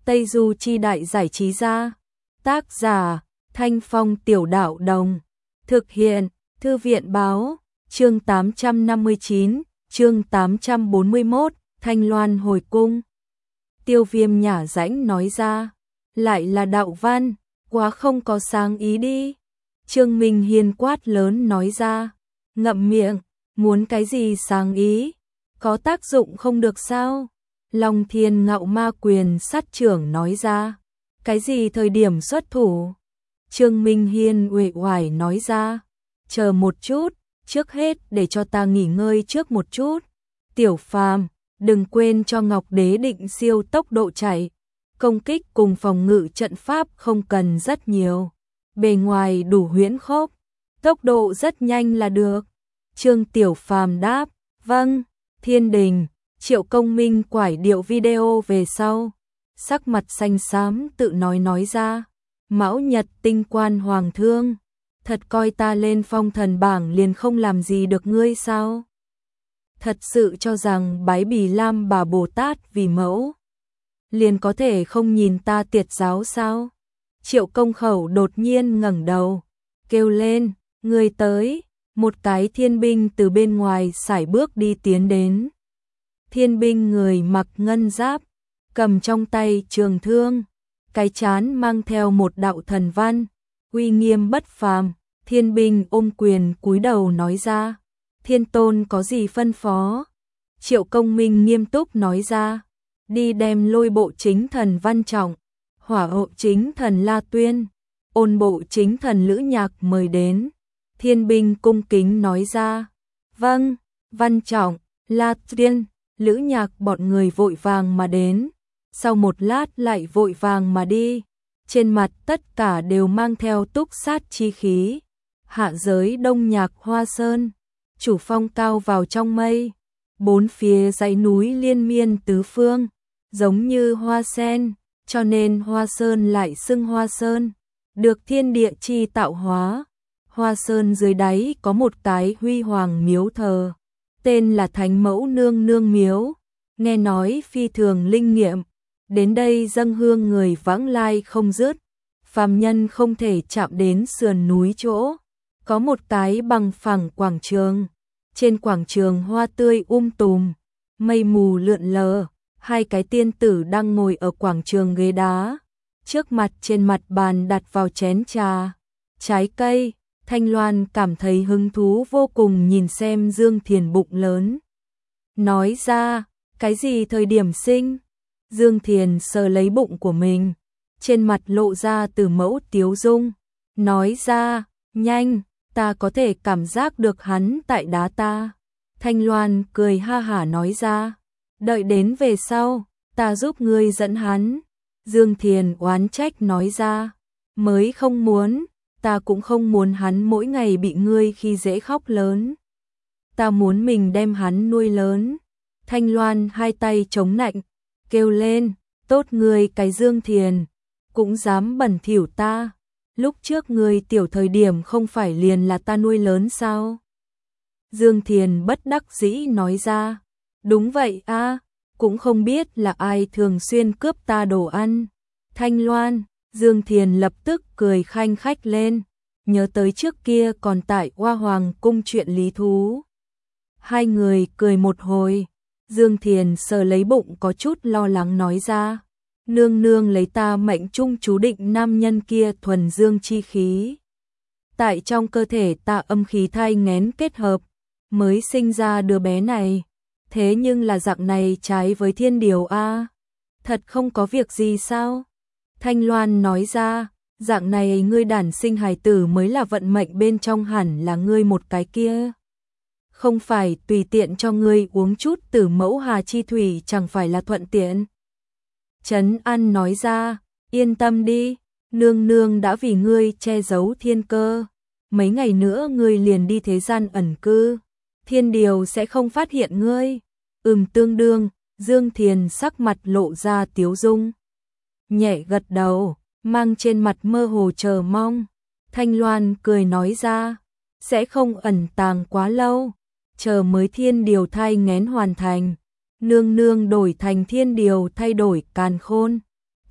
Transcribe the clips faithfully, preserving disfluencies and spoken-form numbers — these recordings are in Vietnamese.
Tây Du Chi Đại Giải Trí Gia. Tác giả Thanh Phong Tiểu Đạo Đồng. Thực hiện Thư viện Báo. Chương tám trăm năm mươi chín, chương tám trăm bốn mươi mốt, Thanh Loan hồi cung. Tiêu Viêm nhả rãnh nói ra, lại là đạo văn, quá không có sáng ý đi. Trương Minh Hiên quát lớn nói ra, ngậm miệng, muốn cái gì sáng ý, có tác dụng không được sao? Long Thiên Ngạo Ma Quyền sát trưởng nói ra, cái gì thời điểm xuất thủ? Trương Minh Hiên uể oải nói ra, chờ một chút, trước hết để cho ta nghỉ ngơi trước một chút. Tiểu Phàm, đừng quên cho Ngọc Đế định siêu tốc độ chạy, công kích cùng phòng ngự trận pháp không cần rất nhiều, bề ngoài đủ huyễn khốc, tốc độ rất nhanh là được. Trương Tiểu Phàm đáp, vâng. Thiên Đình, Triệu Công Minh quải điệu video về sau, sắc mặt xanh xám tự nói nói ra, Mão Nhật Tinh Quan Hoàng thương, thật coi ta lên phong thần bảng liền không làm gì được ngươi sao? Thật sự cho rằng bái Bì Lam bà Bồ Tát vì mẫu, liền có thể không nhìn ta tiệt giáo sao? Triệu Công Khẩu đột nhiên ngẩng đầu, kêu lên, ngươi tới. Một cái thiên binh từ bên ngoài sải bước đi tiến đến. Thiên binh người mặc ngân giáp, cầm trong tay trường thương, cái trán mang theo một đạo thần văn, uy nghiêm bất phàm. Thiên binh ôm quyền cúi đầu nói ra, thiên tôn có gì phân phó? Triệu Công Minh nghiêm túc nói ra, đi đem lôi bộ chính thần Văn Trọng, hỏa hộ chính thần La Tuyên, ôn bộ chính thần Lữ Nhạc mời đến. Thiên binh cung kính nói ra, vâng. Văn Trọng, La Tuyên, Lữ Nhạc bọn người vội vàng mà đến, sau một lát lại vội vàng mà đi, trên mặt tất cả đều mang theo túc sát chi khí. Hạ giới Đông Nhạc Hoa Sơn, chủ phong cao vào trong mây, bốn phía dãy núi liên miên tứ phương, giống như hoa sen, cho nên Hoa Sơn lại xưng Hoa Sơn, được thiên địa chi tạo hóa. Hoa Sơn dưới đáy có một cái huy hoàng miếu thờ, tên là Thánh Mẫu Nương Nương Miếu, nghe nói phi thường linh nghiệm, đến đây dâng hương người vãng lai không dứt, phàm nhân không thể chạm đến sườn núi chỗ, có một cái bằng phẳng quảng trường, trên quảng trường hoa tươi um tùm, mây mù lượn lờ, hai cái tiên tử đang ngồi ở quảng trường ghế đá, trước mặt trên mặt bàn đặt vào chén trà, trái cây. Thanh Loan cảm thấy hứng thú vô cùng nhìn xem Dương Thiền bụng lớn. Nói ra, cái gì thời điểm sinh? Dương Thiền sờ lấy bụng của mình, trên mặt lộ ra từ mẫu tiếu dung. Nói ra, nhanh, ta có thể cảm giác được hắn tại đá ta. Thanh Loan cười ha hả nói ra, đợi đến về sau, ta giúp ngươi dẫn hắn. Dương Thiền oán trách nói ra, mới không muốn. Ta cũng không muốn hắn mỗi ngày bị ngươi khi dễ khóc lớn. Ta muốn mình đem hắn nuôi lớn. Thanh Loan hai tay chống nạnh, kêu lên, tốt ngươi cái Dương Thiền, cũng dám bẩn thỉu ta. Lúc trước ngươi tiểu thời điểm không phải liền là ta nuôi lớn sao? Dương Thiền bất đắc dĩ nói ra, đúng vậy a, cũng không biết là ai thường xuyên cướp ta đồ ăn. Thanh Loan, Dương Thiền lập tức cười khanh khách lên, nhớ tới trước kia còn tại Hoa Hoàng cung chuyện lý thú. Hai người cười một hồi, Dương Thiền sờ lấy bụng có chút lo lắng nói ra, nương nương lấy ta mệnh trung chú định nam nhân kia thuần dương chi khí. Tại trong cơ thể ta âm khí thai nghén kết hợp, mới sinh ra đứa bé này, thế nhưng là dạng này trái với thiên điều a, thật không có việc gì sao? Thanh Loan nói ra, dạng này ngươi đản sinh hài tử mới là vận mệnh bên trong hẳn là ngươi một cái kia. Không phải tùy tiện cho ngươi uống chút Tử Mẫu Hà Chi Thủy chẳng phải là thuận tiện. Trấn An nói ra, yên tâm đi, nương nương đã vì ngươi che giấu thiên cơ. Mấy ngày nữa ngươi liền đi thế gian ẩn cư, thiên điều sẽ không phát hiện ngươi. Ừm tương đương, Dương Thiền sắc mặt lộ ra tiếu dung. Nhẹ gật đầu, mang trên mặt mơ hồ chờ mong. Thanh Loan cười nói ra, sẽ không ẩn tàng quá lâu, chờ mới thiên điều thai nghén hoàn thành, nương nương đổi thành thiên điều thay đổi càn khôn,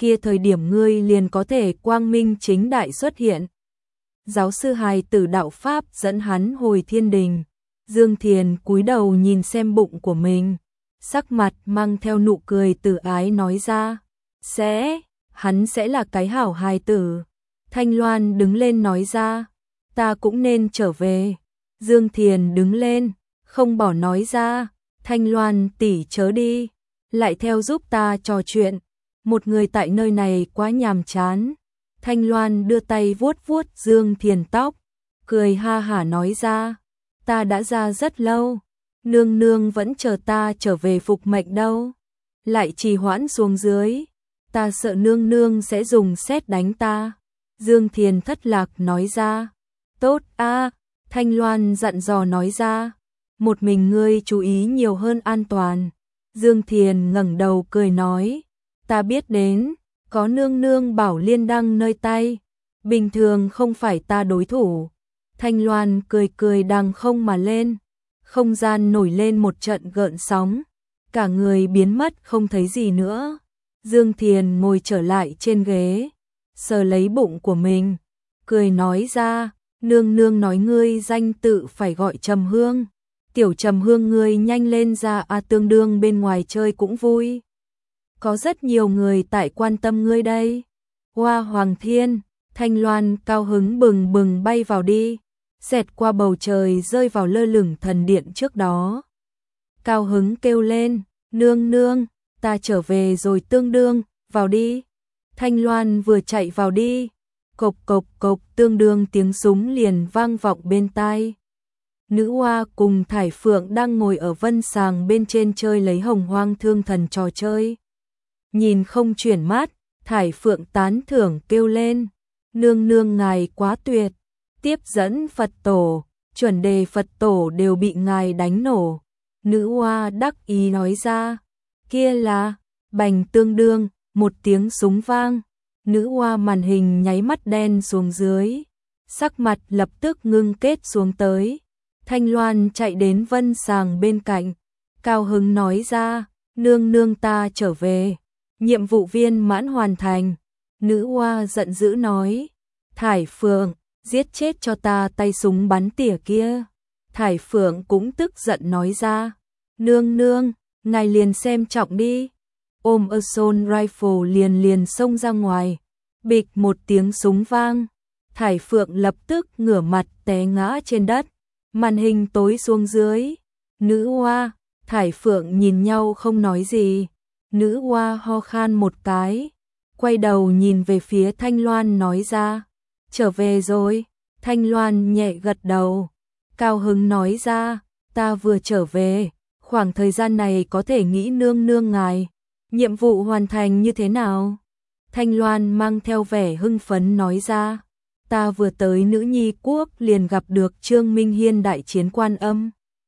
kia thời điểm ngươi liền có thể quang minh chính đại xuất hiện. Giáo sư hài tử đạo Pháp dẫn hắn hồi thiên đình. Dương Thiền cúi đầu nhìn xem bụng của mình, sắc mặt mang theo nụ cười từ ái nói ra, sẽ, hắn sẽ là cái hảo hài tử. Thanh Loan đứng lên nói ra, ta cũng nên trở về. Dương Thiền đứng lên, không bỏ nói ra, Thanh Loan tỷ chớ đi, lại theo giúp ta trò chuyện. Một người tại nơi này quá nhàm chán. Thanh Loan đưa tay vuốt vuốt Dương Thiền tóc, cười ha hả nói ra, ta đã ra rất lâu, nương nương vẫn chờ ta trở về phục mệnh đâu. Lại trì hoãn xuống dưới, ta sợ nương nương sẽ dùng sét đánh ta. Dương Thiền thất lạc nói ra, tốt a. Thanh Loan dặn dò nói ra, một mình ngươi chú ý nhiều hơn an toàn. Dương Thiền ngẩng đầu cười nói, ta biết đến, có nương nương bảo liên đăng nơi tay, bình thường không phải ta đối thủ. Thanh Loan cười cười đằng không mà lên, không gian nổi lên một trận gợn sóng, cả người biến mất không thấy gì nữa. Dương Thiền ngồi trở lại trên ghế, sờ lấy bụng của mình, cười nói ra, nương nương nói ngươi danh tự phải gọi Trầm Hương. Tiểu Trầm Hương ngươi nhanh lên ra a, tương đương bên ngoài chơi cũng vui. Có rất nhiều người tại quan tâm ngươi đây. Hoa Hoàng Thiên, Thanh Loan cao hứng bừng bừng bay vào đi, xẹt qua bầu trời rơi vào lơ lửng thần điện trước đó. Cao hứng kêu lên, nương nương, ta trở về rồi tương đương, vào đi. Thanh Loan vừa chạy vào đi, cộc cộc cộc tương đương tiếng súng liền vang vọng bên tai. Nữ Hoa cùng Thải Phượng đang ngồi ở vân sàng bên trên chơi lấy Hồng Hoang Thương Thần trò chơi. Nhìn không chuyển mắt, Thải Phượng tán thưởng kêu lên, nương nương ngài quá tuyệt, tiếp dẫn Phật tổ, chuẩn đề Phật tổ đều bị ngài đánh nổ. Nữ Hoa đắc ý nói ra, kia là, bành tương đương, một tiếng súng vang, Nữ Hoa màn hình nháy mắt đen xuống dưới, sắc mặt lập tức ngưng kết xuống tới. Thanh Loan chạy đến vân sàng bên cạnh, cao hứng nói ra, nương nương ta trở về, nhiệm vụ viên mãn hoàn thành. Nữ Hoa giận dữ nói, Thải Phượng, giết chết cho ta tay súng bắn tỉa kia. Thải Phượng cũng tức giận nói ra, nương nương, ngài liền xem trọng đi. Ôm assault rifle liền liền xông ra ngoài, bịch một tiếng súng vang. Thải Phượng lập tức ngửa mặt té ngã trên đất, màn hình tối xuống dưới. Nữ Hoa, Thải Phượng nhìn nhau không nói gì. Nữ Hoa ho khan một cái, quay đầu nhìn về phía Thanh Loan nói ra, trở về rồi. Thanh Loan nhẹ gật đầu, cao hứng nói ra, ta vừa trở về, khoảng thời gian này có thể nghĩ nương nương ngài. Nhiệm vụ hoàn thành như thế nào? Thanh Loan mang theo vẻ hưng phấn nói ra, ta vừa tới Nữ Nhi Quốc liền gặp được Trương Minh Hiên đại chiến Quan Âm,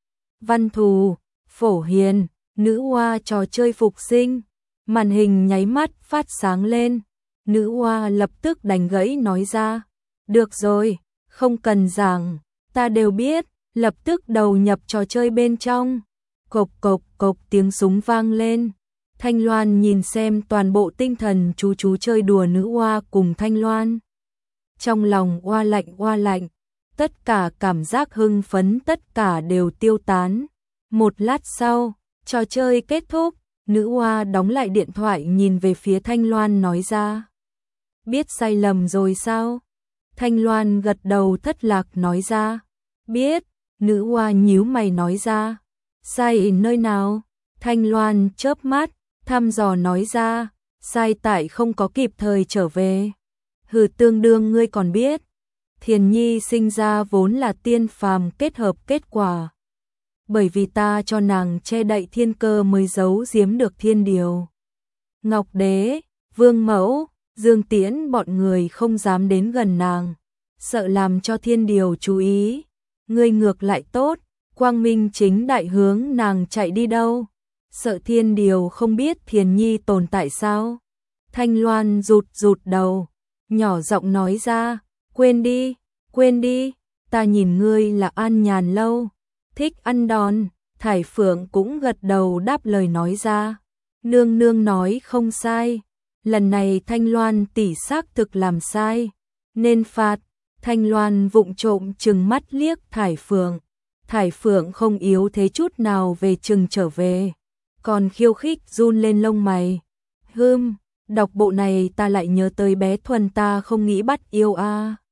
Văn Thù, Phổ Hiền. Nữ Hoa trò chơi phục sinh, màn hình nháy mắt phát sáng lên. Nữ Hoa lập tức đánh gãy nói ra, được rồi, không cần giảng, ta đều biết, lập tức đầu nhập trò chơi bên trong. Cộc cộc cộc tiếng súng vang lên. Thanh Loan nhìn xem toàn bộ tinh thần chú chú chơi đùa Nữ Hoa cùng Thanh Loan. Trong lòng oa lạnh oa lạnh, tất cả cảm giác hưng phấn tất cả đều tiêu tán. Một lát sau, trò chơi kết thúc, Nữ Hoa đóng lại điện thoại nhìn về phía Thanh Loan nói ra, biết sai lầm rồi sao? Thanh Loan gật đầu thất lạc nói ra, biết. Nữ Hoa nhíu mày nói ra, sai nơi nào? Thanh Loan chớp mắt, thăm dò nói ra, sai tại không có kịp thời trở về. Hừ, tương đương ngươi còn biết, Thiền Nhi sinh ra vốn là tiên phàm kết hợp kết quả. Bởi vì ta cho nàng che đậy thiên cơ mới giấu giếm được thiên điều. Ngọc Đế, Vương Mẫu, Dương Tiễn bọn người không dám đến gần nàng, sợ làm cho thiên điều chú ý. Ngươi ngược lại tốt, quang minh chính đại hướng nàng chạy đi đâu? Sợ thiên điều không biết Thiền Nhi tồn tại sao? Thanh Loan rụt rụt đầu, nhỏ giọng nói ra, quên đi, quên đi, ta nhìn ngươi là an nhàn lâu, thích ăn đòn. Thải Phượng cũng gật đầu đáp lời nói ra, nương nương nói không sai, lần này Thanh Loan tỷ xác thực làm sai, nên phạt. Thanh Loan vụng trộm trừng mắt liếc Thải Phượng. Thải Phượng không yếu thế chút nào về chừng trở về, còn khiêu khích run lên lông mày. Hừm, đọc bộ này ta lại nhớ tới bé Thuần ta không nghĩ bắt yêu a. À.